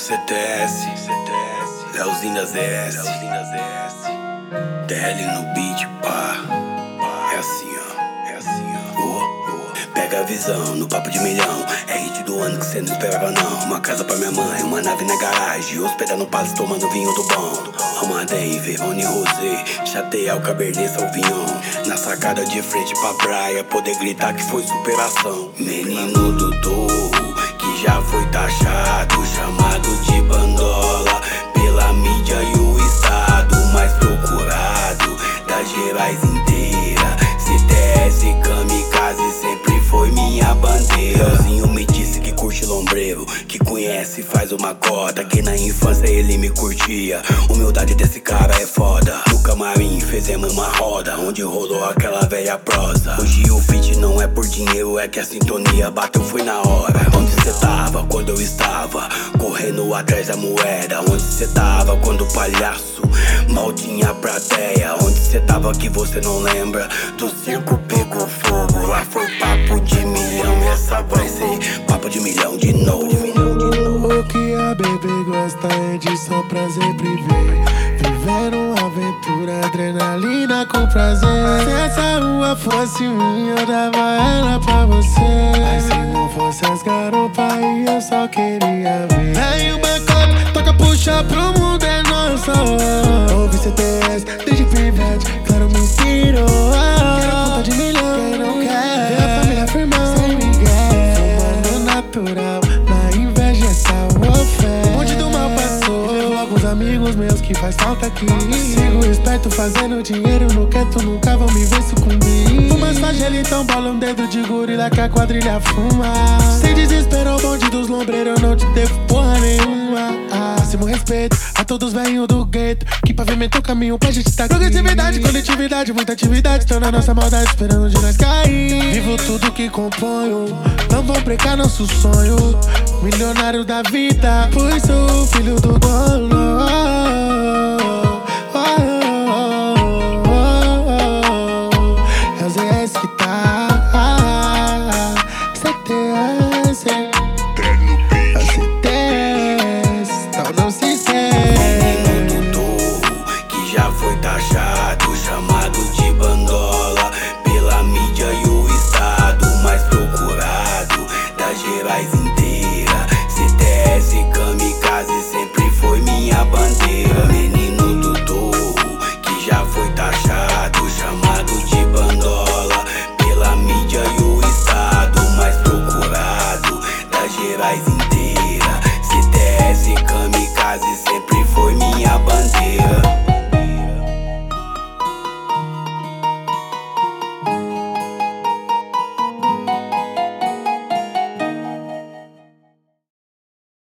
CTS, Leozinho das ES, DL no beat, pá. É assim, ó. Pega a visão, no papo de milhão. É hit do ano que cê não esperava não. Uma casa pra minha mãe, uma nave na garagem. Hospedar no palace tomando vinho do bom. Almaden, Verone Rosé, chatear o Cabernet Sauvignon. Na sacada de frente pra praia, poder gritar que foi superação. Menino do Torro, que já foi taxado, chamado de bandola pela mídia e o estado mais procurado das Gerais inteira. CTS Kamikaze sempre foi minha bandeira. Leozinho me disse que curte lombreiro, que conhece e faz uma cota, que na infância ele me curtia. Humildade desse cara é foda. No camarim fizemos uma roda, onde rolou aquela velha prosa. Hoje o feat não é por dinheiro, é que a sintonia bateu foi na hora. Onde cê tava quando eu estava correndo atrás da moeda? Onde cê tava quando o palhaço mal tinha plateia? Onde cê tava que você não lembra? Do circo pegou fogo, lá foi papo de milhão. E essa vai ser papo de milhão de novo. O que a bebê gosta é de só prazer privé. Viver uma aventura, adrenalina com prazer. Se essa rua fosse minha, eu dava ela pra você. Mas se não fosse as garopas aí, eu só queria ver. Vem o Bangkok, toca, puxa pro mundo, é nosso. Ouve CTS, desde private, claro, me inspirou. Quero conta de milhão, quem não quer ver a família firmão, sem migué. Fumando natural, na inveja essa oferta. O monte do mal passou, levou alguns amigos meus que faz falta aqui. Sigo esperto fazendo dinheiro no quieto, nunca vão me ver sucumbir. Fuma só gelo, então bola um dedo de gorila que a quadrilha fuma. Sem desespero, o bonde dos lombreiros, eu não te devo porra nenhuma. Máximo respeito a todos velhinhos do gueto, que pavimentou o caminho pra gente tá aqui. Progressividade, coletividade, muita atividade, estão na nossa maldade esperando de nós cair. Vivo tudo que componho, não vão brecar nosso sonho. Milionário da vida, pois sou filho do dono. É o ZS que tá CTS, é o CTS, então não se esquece. Menino do Torro, que já foi taxado, chamado de bandola pela mídia e o estado mais procurado das Gerais inteira. CTS Kamikaze sempre foi minha bandeira. Menino do Torro, que já foi taxado, chamado de bandola pela mídia e o estado mais procurado das Gerais inteira. CTS Kamikaze sempre foi minha bandeira.